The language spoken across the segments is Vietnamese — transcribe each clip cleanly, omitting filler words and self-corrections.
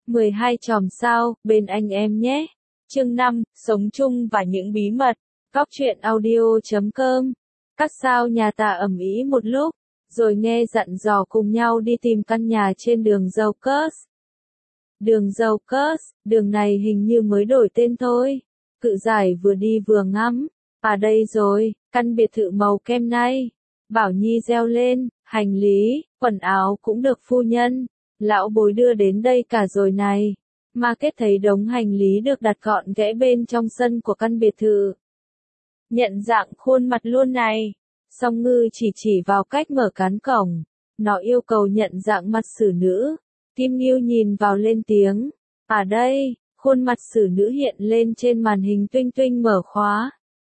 12 chòm sao, bên anh em nhé. Chương 5, sống chung và những bí mật. Góc truyện audio.com. Các sao nhà ta ầm ĩ một lúc, rồi nghe dặn dò cùng nhau đi tìm căn nhà trên đường Dâu-cớt. Đường Dâu-cớt, đường này hình như mới đổi tên thôi. Cự giải vừa đi vừa ngắm. À đây rồi, căn biệt thự màu kem này. Bảo Nhi reo lên, hành lý, quần áo cũng được phu nhân. Lão bối đưa đến đây cả rồi này. Mà kết thấy đống hành lý được đặt gọn ghẽ bên trong sân của căn biệt thự. Nhận dạng khuôn mặt luôn này. Song Ngư chỉ vào cách mở cán cổng. Nó yêu cầu nhận dạng mặt xử nữ. Kim Nghiêu nhìn vào lên tiếng. À đây, khuôn mặt xử nữ hiện lên trên màn hình tuinh mở khóa.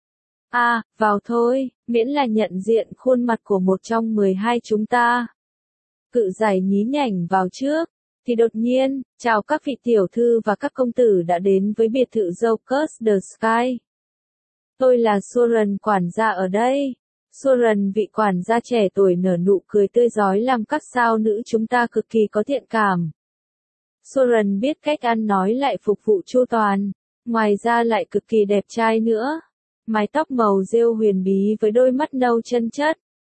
À, vào thôi, miễn là nhận diện khuôn mặt của một trong 12 chúng ta. Cự giải nhí nhảnh vào trước, thì đột nhiên, chào các vị tiểu thư và các công tử đã đến với biệt thự Dâu-cớt The Sky. Tôi là Soren quản gia ở đây. Soren vị quản gia trẻ tuổi nở nụ cười tươi rói làm các sao nữ chúng ta cực kỳ có thiện cảm. Soren biết cách ăn nói lại phục vụ chu toàn, ngoài ra lại cực kỳ đẹp trai nữa. Mái tóc màu rêu huyền bí với đôi mắt nâu chân chất.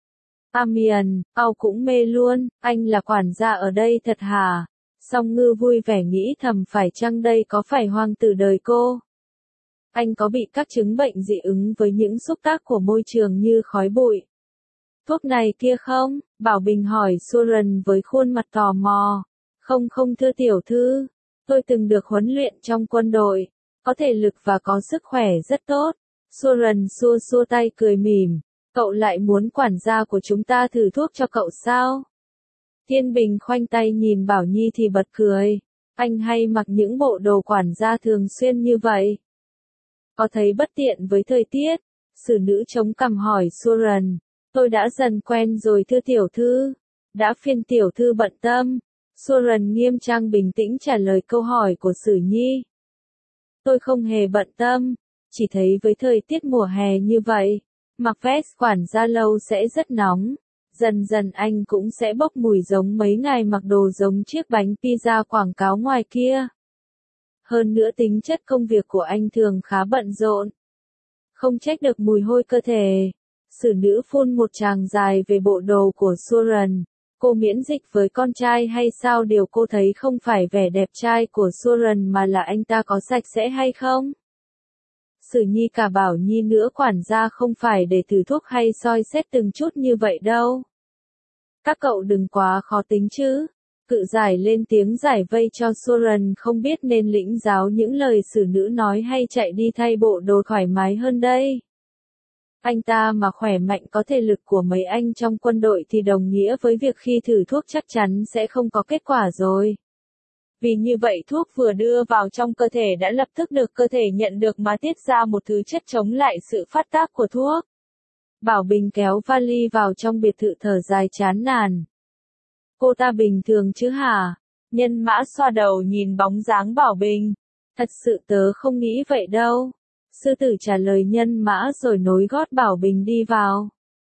Amian, cũng mê luôn, anh là quản gia ở đây thật hả? Song Ngư vui vẻ nghĩ thầm phải chăng đây có phải hoàng tử đời cô? Anh có bị các chứng bệnh dị ứng với những xúc tác của môi trường như khói bụi? Thuốc này kia không? Bảo Bình hỏi Soren với khuôn mặt tò mò. Không thưa tiểu thư, tôi từng được huấn luyện trong quân đội, có thể lực và có sức khỏe rất tốt. Soren xua tay cười mỉm. Cậu lại muốn quản gia của chúng ta thử thuốc cho cậu sao? Thiên Bình khoanh tay nhìn Bảo Nhi thì bật cười. Anh hay mặc những bộ đồ quản gia thường xuyên như vậy. Có thấy bất tiện với thời tiết? Xử nữ chống cằm hỏi Soren. Tôi đã dần quen rồi thưa tiểu thư. Đã phiền tiểu thư bận tâm. Soren nghiêm trang bình tĩnh trả lời câu hỏi của Sử Nhi. Tôi không hề bận tâm. Chỉ thấy với thời tiết mùa hè như vậy, mặc vest quản gia lâu sẽ rất nóng. Dần dần anh cũng sẽ bốc mùi giống mấy ngày mặc đồ giống chiếc bánh pizza quảng cáo ngoài kia. Hơn nữa tính chất công việc của anh thường khá bận rộn. Không trách được mùi hôi cơ thể. Xử nữ phun một tràng dài về bộ đồ của Soren. Cô miễn dịch với con trai hay sao? Điều cô thấy không phải vẻ đẹp trai của Soren mà là anh ta có sạch sẽ hay không? Sử Nhi cả Bảo Nhi nữa quản gia không phải để thử thuốc hay soi xét từng chút như vậy đâu. Các cậu đừng quá khó tính chứ. Cự giải lên tiếng giải vây cho Soren không biết nên lĩnh giáo những lời xử nữ nói hay chạy đi thay bộ đồ thoải mái hơn đây. Anh ta mà khỏe mạnh có thể lực của mấy anh trong quân đội thì đồng nghĩa với việc khi thử thuốc chắc chắn sẽ không có kết quả rồi. Vì như vậy thuốc vừa đưa vào trong cơ thể đã lập tức được cơ thể nhận được mà tiết ra một thứ chất chống lại sự phát tác của thuốc. Bảo Bình kéo vali vào trong biệt thự thở dài chán nản. Cô ta bình thường chứ hả? Nhân Mã xoa đầu nhìn bóng dáng Bảo Bình. Thật sự tớ không nghĩ vậy đâu. Sư tử trả lời Nhân Mã rồi nối gót Bảo Bình đi vào.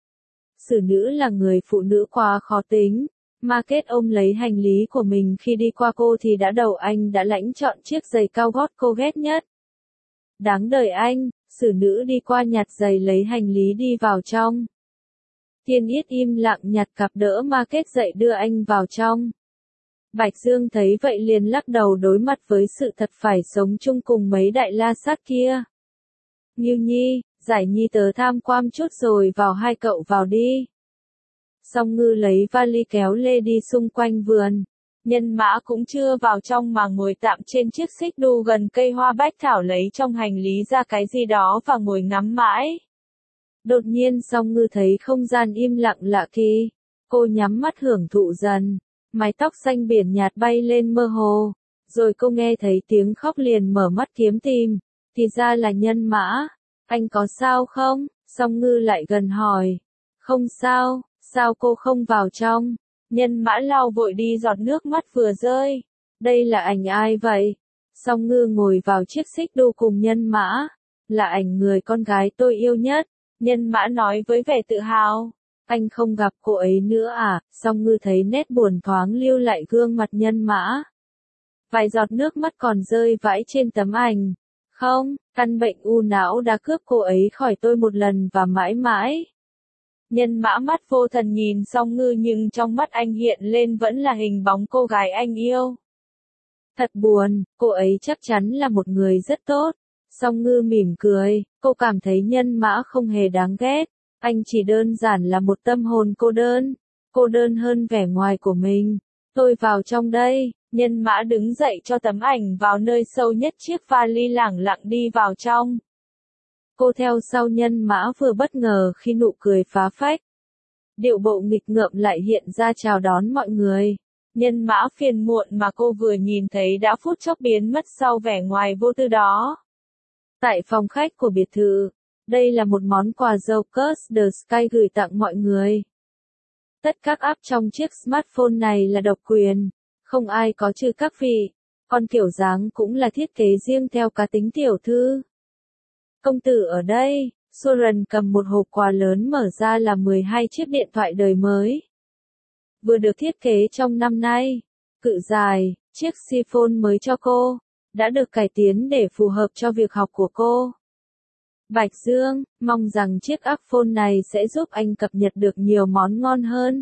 Xử nữ là người phụ nữ quá khó tính. Mà kết ôm lấy hành lý của mình khi đi qua cô thì đã đầu anh đã lãnh chọn chiếc giày cao gót cô ghét nhất. Đáng đời anh, xử nữ đi qua nhặt giày lấy hành lý đi vào trong. Thiên Yết im lặng nhặt cặp đỡ mà kết dậy đưa anh vào trong. Bạch Dương thấy vậy liền lắc đầu đối mặt với sự thật phải sống chung cùng mấy đại la sát kia. Nghiêu Nhi, Giải Nhi tớ tham quan chút rồi vào hai cậu vào đi. Song Ngư lấy vali kéo lê đi xung quanh vườn. Nhân Mã cũng chưa vào trong mà ngồi tạm trên chiếc xích đu gần cây hoa bách thảo lấy trong hành lý ra cái gì đó và ngồi ngắm mãi. Đột nhiên Song Ngư thấy không gian im lặng lạ kỳ. Cô nhắm mắt hưởng thụ dần. Mái tóc xanh biển nhạt bay lên mơ hồ. Rồi cô nghe thấy tiếng khóc liền mở mắt kiếm tìm. Thì ra là Nhân Mã. Anh có sao không? Song Ngư lại gần hỏi. Không sao. Sao cô không vào trong? Nhân Mã lau vội đi giọt nước mắt vừa rơi. Đây là ảnh ai vậy? Song Ngư ngồi vào chiếc xích đu cùng Nhân Mã. Là ảnh người con gái tôi yêu nhất. Nhân Mã nói với vẻ tự hào. Anh không gặp cô ấy nữa à? Song Ngư thấy nét buồn thoáng lưu lại gương mặt Nhân Mã. Vài giọt nước mắt còn rơi vãi trên tấm ảnh. Không, căn bệnh u não đã cướp cô ấy khỏi tôi một lần và mãi mãi. Nhân Mã mắt vô thần nhìn Song Ngư nhưng trong mắt anh hiện lên vẫn là hình bóng cô gái anh yêu. Thật buồn, cô ấy chắc chắn là một người rất tốt. Song Ngư mỉm cười, cô cảm thấy Nhân Mã không hề đáng ghét. Anh chỉ đơn giản là một tâm hồn cô đơn hơn vẻ ngoài của mình. Tôi vào trong đây, Nhân Mã đứng dậy cho tấm ảnh vào nơi sâu nhất chiếc vali lẳng lặng đi vào trong. Cô theo sau Nhân Mã vừa bất ngờ khi nụ cười phá phách. Điệu bộ nghịch ngợm lại hiện ra chào đón mọi người. Nhân Mã phiền muộn mà cô vừa nhìn thấy đã phút chốc biến mất sau vẻ ngoài vô tư đó. Tại phòng khách của biệt thự, đây là một món quà Jokers The Sky gửi tặng mọi người. Tất các app trong chiếc smartphone này là độc quyền, không ai có trừ các vị. Còn kiểu dáng cũng là thiết kế riêng theo cá tính tiểu thư. Công tử ở đây, Soren cầm một hộp quà lớn mở ra là 12 chiếc điện thoại đời mới. Vừa được thiết kế trong năm nay, cự dài, chiếc iPhone mới cho cô, đã được cải tiến để phù hợp cho việc học của cô. Bạch Dương, mong rằng chiếc iPhone này sẽ giúp anh cập nhật được nhiều món ngon hơn.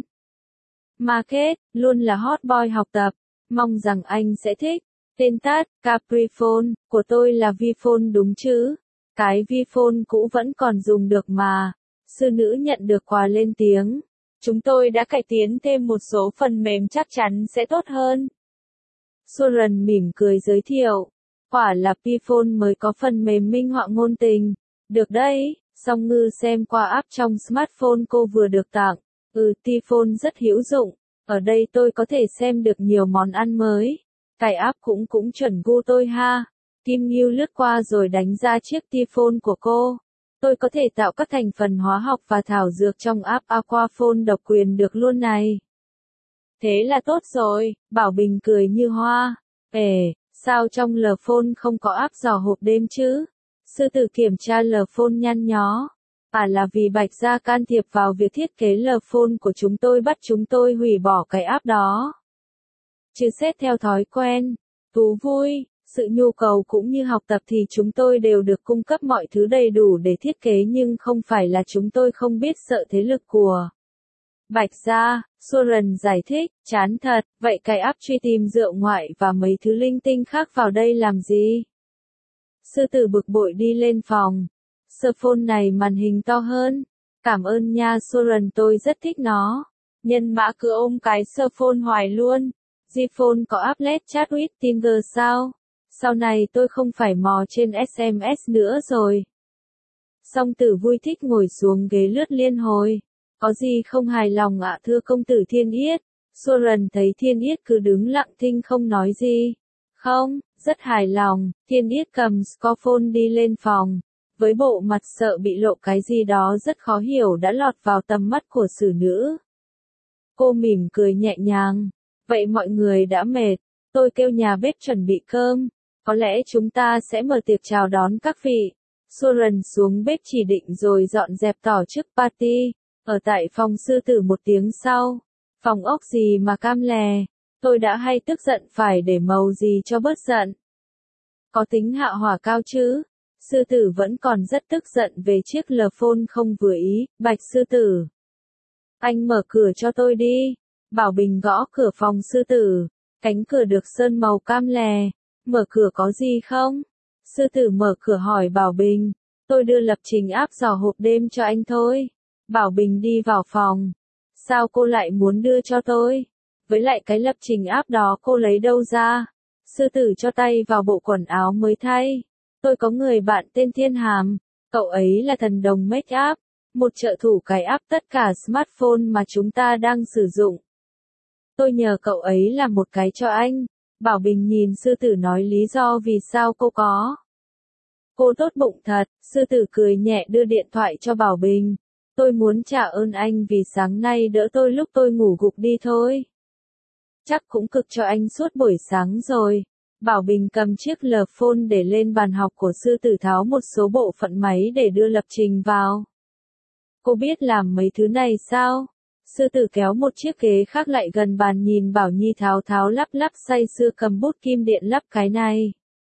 Market, luôn là hot boy học tập, mong rằng anh sẽ thích. Tên tắt, Capriphone, của tôi là Vphone đúng chứ? Cái Vphone cũ vẫn còn dùng được mà. Sư nữ nhận được quà lên tiếng. Chúng tôi đã cải tiến thêm một số phần mềm chắc chắn sẽ tốt hơn. Soren mỉm cười giới thiệu. Quả là Vphone mới có phần mềm minh họa ngôn tình. Được đấy, Song Ngư xem qua app trong smartphone cô vừa được tặng. Vphone rất hữu dụng. Ở đây tôi có thể xem được nhiều món ăn mới. Cái app cũng chuẩn gu tôi ha. Kim Ngưu lướt qua rồi đánh ra chiếc Vphone của cô. Tôi có thể tạo các thành phần hóa học và thảo dược trong app Aquaphone độc quyền được luôn này. Thế là tốt rồi, Bảo Bình cười như hoa. Sao trong Lphone không có app dò hộp đêm chứ? Sư tử kiểm tra Lphone nhăn nhó. Là vì Bạch Gia can thiệp vào việc thiết kế Lphone của chúng tôi bắt chúng tôi hủy bỏ cái app đó. Chứ xét theo thói quen, thú vui, sự nhu cầu cũng như học tập thì chúng tôi đều được cung cấp mọi thứ đầy đủ để thiết kế nhưng không phải là chúng tôi không biết sợ thế lực của Bạch Gia. Soren giải thích, chán thật, vậy cái app truy tìm rượu ngoại và mấy thứ linh tinh khác vào đây làm gì? Sư tử bực bội đi lên phòng. Smartphone này màn hình to hơn. Cảm ơn nha Soren, tôi rất thích nó. Nhân Mã cứ ôm cái smartphone hoài luôn. Gphone có app LED chat with Tinder sao? Sau này tôi không phải mò trên SMS nữa rồi. Song tử vui thích ngồi xuống ghế lướt liên hồi. Có gì không hài lòng ạ thưa công tử Thiên Yết? Soren thấy Thiên Yết cứ đứng lặng thinh không nói gì. Không, rất hài lòng. Thiên Yết cầm smartphone đi lên phòng. Với bộ mặt sợ bị lộ cái gì đó rất khó hiểu đã lọt vào tầm mắt của xử nữ. Cô mỉm cười nhẹ nhàng. Vậy mọi người đã mệt. Tôi kêu nhà bếp chuẩn bị cơm. Có lẽ chúng ta sẽ mở tiệc chào đón các vị. Soren xuống bếp chỉ định rồi dọn dẹp tổ chức party. Ở tại phòng sư tử một tiếng sau. Phòng ốc gì mà cam lè. Tôi đã hay tức giận phải để màu gì cho bớt giận. Có tính hạ hỏa cao chứ? Sư tử vẫn còn rất tức giận về chiếc Lphone không vừa ý. Bạch sư tử. Anh mở cửa cho tôi đi. Bảo Bình gõ cửa phòng sư tử. Cánh cửa được sơn màu cam lè. Mở cửa có gì không? Sư tử mở cửa hỏi Bảo Bình. Tôi đưa lập trình app dò hộp đêm cho anh thôi. Bảo Bình đi vào phòng. Sao cô lại muốn đưa cho tôi? Với lại cái lập trình app đó cô lấy đâu ra? Sư tử cho tay vào bộ quần áo mới thay. Tôi có người bạn tên Thiên Hàm. Cậu ấy là thần đồng make up. Một trợ thủ cài app tất cả smartphone mà chúng ta đang sử dụng. Tôi nhờ cậu ấy làm một cái cho anh. Bảo Bình nhìn sư tử nói lý do vì sao cô có. Cô tốt bụng thật, sư tử cười nhẹ đưa điện thoại cho Bảo Bình. Tôi muốn trả ơn anh vì sáng nay đỡ tôi lúc tôi ngủ gục đi thôi. Chắc cũng cực cho anh suốt buổi sáng rồi. Bảo Bình cầm chiếc Lphone để lên bàn học của sư tử tháo một số bộ phận máy để đưa lập trình vào. Cô biết làm mấy thứ này sao? Sư tử kéo một chiếc ghế khác lại gần bàn nhìn Bảo Nhi tháo tháo lắp lắp say sưa cầm bút kim điện lắp cái này.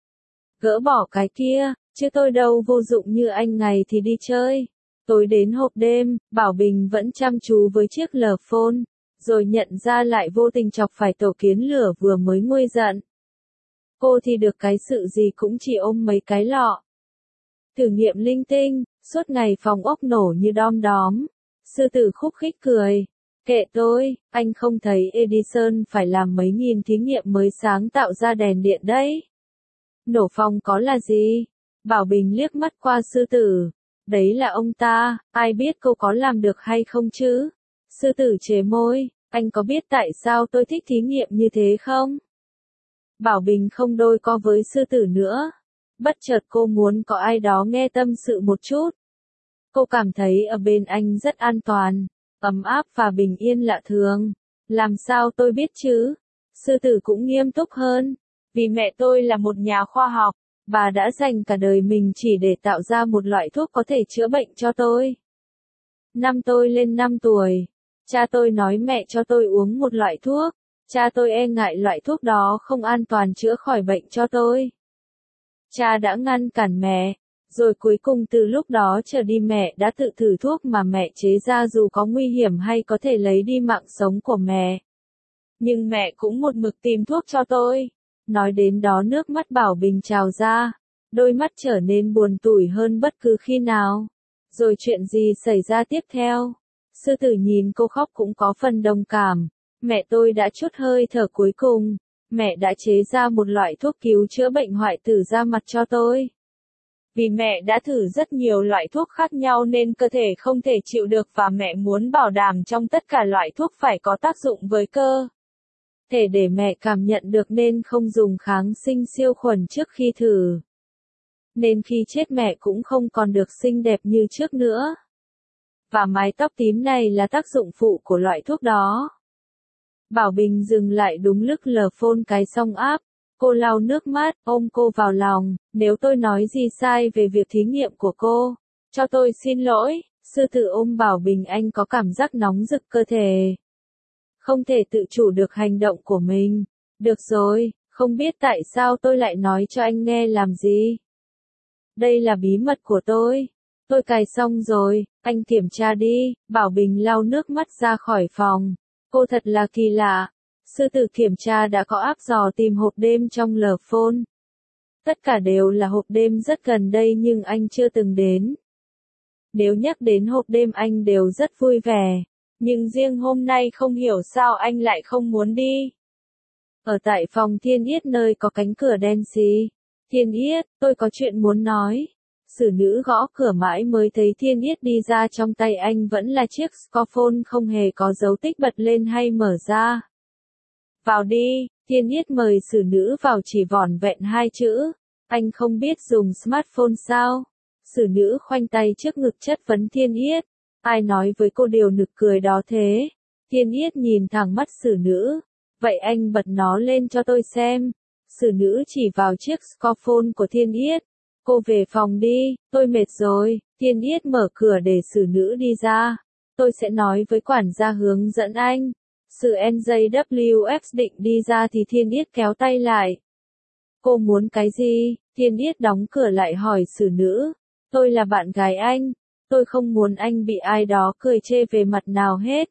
Gỡ bỏ cái kia, chứ tôi đâu vô dụng như anh ngày thì đi chơi. Tối đến hộp đêm, Bảo Bình vẫn chăm chú với chiếc lờ phone, rồi nhận ra lại vô tình chọc phải tổ kiến lửa vừa mới nguôi giận. Cô thì được cái sự gì cũng chỉ ôm mấy cái lọ. Thử nghiệm linh tinh, suốt ngày phòng ốc nổ như đom đóm. Sư tử khúc khích cười. Kệ tôi, anh không thấy Edison phải làm mấy nghìn thí nghiệm mới sáng tạo ra đèn điện đấy. Nổ phòng có là gì? Bảo Bình liếc mắt qua sư tử. Đấy là ông ta, ai biết cô có làm được hay không chứ? Sư tử chế môi, anh có biết tại sao tôi thích thí nghiệm như thế không? Bảo Bình không đôi co với sư tử nữa. Bất chợt cô muốn có ai đó nghe tâm sự một chút. Cô cảm thấy ở bên anh rất an toàn, ấm áp và bình yên lạ thường. Làm sao tôi biết chứ? Sư tử cũng nghiêm túc hơn. Vì mẹ tôi là một nhà khoa học, bà đã dành cả đời mình chỉ để tạo ra một loại thuốc có thể chữa bệnh cho tôi. Năm tôi lên 5 tuổi, cha tôi nói mẹ cho tôi uống một loại thuốc. Cha tôi e ngại loại thuốc đó không an toàn chữa khỏi bệnh cho tôi. Cha đã ngăn cản mẹ, rồi cuối cùng từ lúc đó trở đi mẹ đã tự thử thuốc mà mẹ chế ra dù có nguy hiểm hay có thể lấy đi mạng sống của mẹ. Nhưng mẹ cũng một mực tìm thuốc cho tôi. Nói đến đó nước mắt Bảo Bình trào ra, đôi mắt trở nên buồn tủi hơn bất cứ khi nào. Rồi chuyện gì xảy ra tiếp theo? Sư tử nhìn cô khóc cũng có phần đồng cảm. Mẹ tôi đã trút hơi thở cuối cùng. Mẹ đã chế ra một loại thuốc cứu chữa bệnh hoại tử da mặt cho tôi. Vì mẹ đã thử rất nhiều loại thuốc khác nhau nên cơ thể không thể chịu được và mẹ muốn bảo đảm trong tất cả loại thuốc phải có tác dụng với cơ thể để mẹ cảm nhận được nên không dùng kháng sinh siêu khuẩn trước khi thử. Nên khi chết mẹ cũng không còn được xinh đẹp như trước nữa. Và mái tóc tím này là tác dụng phụ của loại thuốc đó. Bảo Bình dừng lại đúng lúc lờ phone cái xong áp. Cô lau nước mắt, ôm cô vào lòng. Nếu tôi nói gì sai về việc thí nghiệm của cô, cho tôi xin lỗi. Sư tử ôm Bảo Bình, anh có cảm giác nóng rực cơ thể. Không thể tự chủ được hành động của mình. Được rồi, không biết tại sao tôi lại nói cho anh nghe làm gì. Đây là bí mật của tôi. Tôi cài xong rồi, anh kiểm tra đi. Bảo Bình lau nước mắt ra khỏi phòng. Cô thật là kỳ lạ. Sư tử kiểm tra đã có áp dò tìm hộp đêm trong lờ phone. Tất cả đều là hộp đêm rất gần đây nhưng anh chưa từng đến. Nếu nhắc đến hộp đêm anh đều rất vui vẻ. Nhưng riêng hôm nay không hiểu sao anh lại không muốn đi. Ở tại phòng Thiên Yết nơi có cánh cửa đen xì. Thiên Yết, tôi có chuyện muốn nói. Xử nữ gõ cửa mãi mới thấy Thiên Yết đi ra, trong tay anh vẫn là chiếc scophone không hề có dấu tích bật lên hay mở ra. Vào đi, Thiên Yết mời xử nữ vào chỉ vỏn vẹn 2 chữ. Anh không biết dùng smartphone sao? Xử nữ khoanh tay trước ngực chất vấn Thiên Yết. Ai nói với cô điều nực cười đó thế? Thiên Yết nhìn thẳng mắt xử nữ. Vậy anh bật nó lên cho tôi xem. Xử nữ chỉ vào chiếc scophone của Thiên Yết. Cô về phòng đi, tôi mệt rồi. Thiên Yết mở cửa để xử nữ đi ra. Tôi sẽ nói với quản gia hướng dẫn anh. Sự NJWF định đi ra thì Thiên Yết kéo tay lại. Cô muốn cái gì? Thiên Yết đóng cửa lại hỏi xử nữ. Tôi là bạn gái anh. Tôi không muốn anh bị ai đó cười chê về mặt nào hết.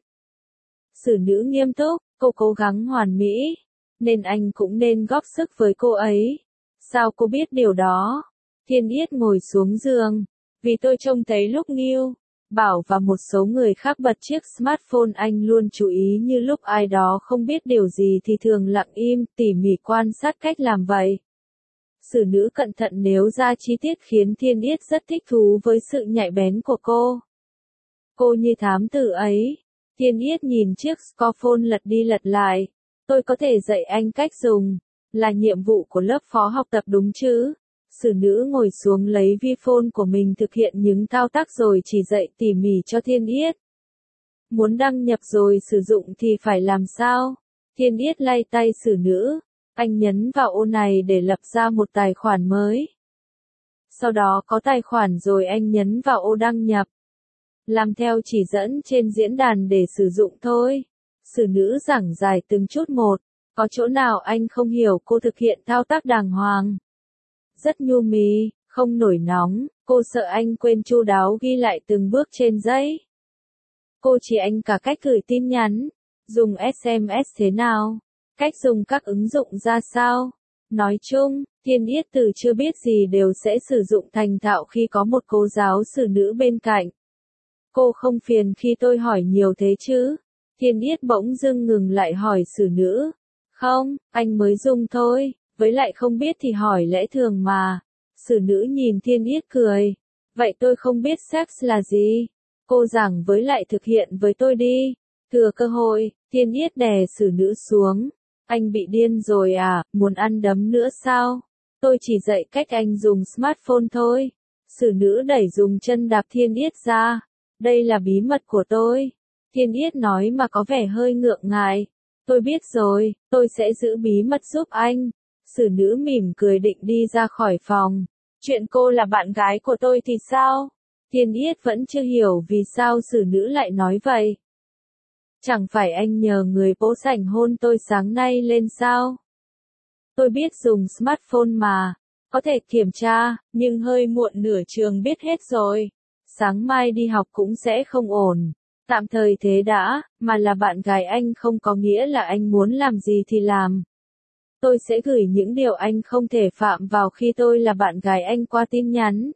Xử nữ nghiêm túc, cô cố gắng hoàn mỹ. Nên anh cũng nên góp sức với cô ấy. Sao cô biết điều đó? Thiên Yết ngồi xuống giường. Vì tôi trông thấy lúc Nghiêu, Bảo và một số người khác bật chiếc smartphone anh luôn chú ý, như lúc ai đó không biết điều gì thì thường lặng im, tỉ mỉ quan sát cách làm vậy. Xử nữ cẩn thận nêu ra chi tiết khiến Thiên Yết rất thích thú với sự nhạy bén của cô. Cô như thám tử ấy. Thiên Yết nhìn chiếc scophone lật đi lật lại. Tôi có thể dạy anh cách dùng. Là nhiệm vụ của lớp phó học tập đúng chứ? Xử nữ ngồi xuống lấy vi phone của mình thực hiện những thao tác rồi chỉ dạy tỉ mỉ cho Thiên Yết. Muốn đăng nhập rồi sử dụng thì phải làm sao? Thiên Yết lay tay xử nữ. Anh nhấn vào ô này để lập ra một tài khoản mới. Sau đó có tài khoản rồi anh nhấn vào ô đăng nhập. làm theo chỉ dẫn trên diễn đàn để sử dụng thôi. Xử nữ giảng giải từng chút một, có chỗ nào anh không hiểu cô thực hiện thao tác đàng hoàng. Rất nhu mì, không nổi nóng, cô sợ anh quên chu đáo ghi lại từng bước trên giấy. Cô chỉ anh cả cách gửi tin nhắn, dùng SMS thế nào, cách dùng các ứng dụng ra sao. Nói chung, Thiên Yết từ chưa biết gì đều sẽ sử dụng thành thạo khi có một cô giáo xử nữ bên cạnh. Cô không phiền khi tôi hỏi nhiều thế chứ? Thiên Yết bỗng dưng ngừng lại hỏi xử nữ. Không, anh mới dùng thôi, với lại không biết thì hỏi lẽ thường mà. Xử nữ nhìn Thiên Yết cười. Vậy tôi không biết sex là gì. Cô giảng với lại thực hiện với tôi đi. Thừa cơ hội, Thiên Yết đè xử nữ xuống. Anh bị điên rồi à, muốn ăn đấm nữa sao? Tôi chỉ dạy cách anh dùng smartphone thôi. Xử nữ đẩy dùng chân đạp Thiên Yết ra. Đây là bí mật của tôi. Thiên Yết nói mà có vẻ hơi ngượng ngại. Tôi biết rồi, tôi sẽ giữ bí mật giúp anh. Xử nữ mỉm cười định đi ra khỏi phòng. Chuyện cô là bạn gái của tôi thì sao? Thiên Yết vẫn chưa hiểu vì sao xử nữ lại nói vậy. Chẳng phải anh nhờ người bố sảnh hôn tôi sáng nay lên sao? Tôi biết dùng smartphone mà, có thể kiểm tra, nhưng hơi muộn nửa trường biết hết rồi. Sáng mai đi học cũng sẽ không ổn. Tạm thời thế đã, mà là bạn gái anh không có nghĩa là anh muốn làm gì thì làm. Tôi sẽ gửi những điều anh không thể phạm vào khi tôi là bạn gái anh qua tin nhắn.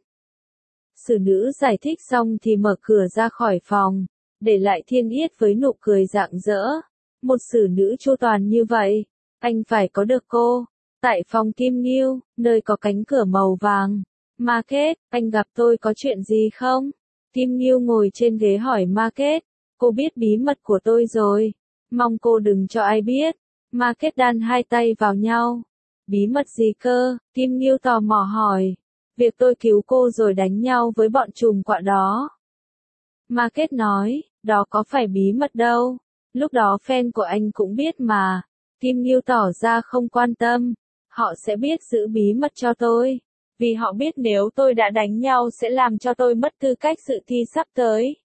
Xử nữ giải thích xong thì mở cửa ra khỏi phòng, để lại Thiên Yết với nụ cười rạng rỡ. Một xử nữ chu toàn như vậy, anh phải có được cô. Tại phòng Kim Ngưu, nơi có cánh cửa màu vàng. Market, anh gặp tôi có chuyện gì không? Kim Ngưu ngồi trên ghế hỏi Market. Cô biết bí mật của tôi rồi. Mong cô đừng cho ai biết. Market đan hai tay vào nhau. Bí mật gì cơ? Kim Ngưu tò mò hỏi. Việc tôi cứu cô rồi đánh nhau với bọn trùm quạ đó. Market nói, đó có phải bí mật đâu. Lúc đó fan của anh cũng biết mà. Kim Ngưu tỏ ra không quan tâm. Họ sẽ biết giữ bí mật cho tôi. Vì họ biết nếu tôi đã đánh nhau sẽ làm cho tôi mất tư cách dự thi sắp tới.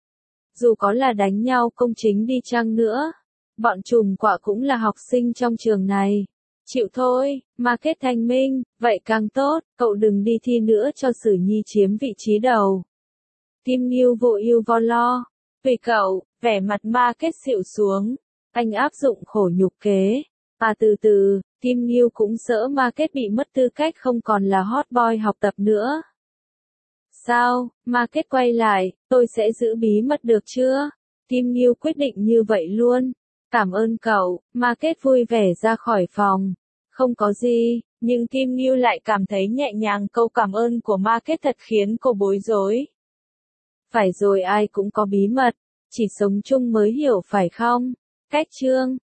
Dù có là đánh nhau công chính đi chăng nữa. Bọn trùm quạ cũng là học sinh trong trường này. Chịu thôi, Market thanh minh, vậy càng tốt, cậu đừng đi thi nữa cho Sử Nhi chiếm vị trí đầu. Kim Ngưu vô ưu vô lo. Tùy cậu, vẻ mặt Market xịu xuống. Anh áp dụng khổ nhục kế. Từ từ, Kim Ngưu cũng sợ Market bị mất tư cách không còn là hot boy học tập nữa. Sao, Market quay lại, tôi sẽ giữ bí mật được chưa? Kim Ngưu quyết định như vậy luôn. Cảm ơn cậu, Market vui vẻ ra khỏi phòng. Không có gì, nhưng Kim Ngưu lại cảm thấy nhẹ nhàng câu cảm ơn của Market thật khiến cô bối rối. Phải rồi ai cũng có bí mật, chỉ sống chung mới hiểu phải không? Cách chương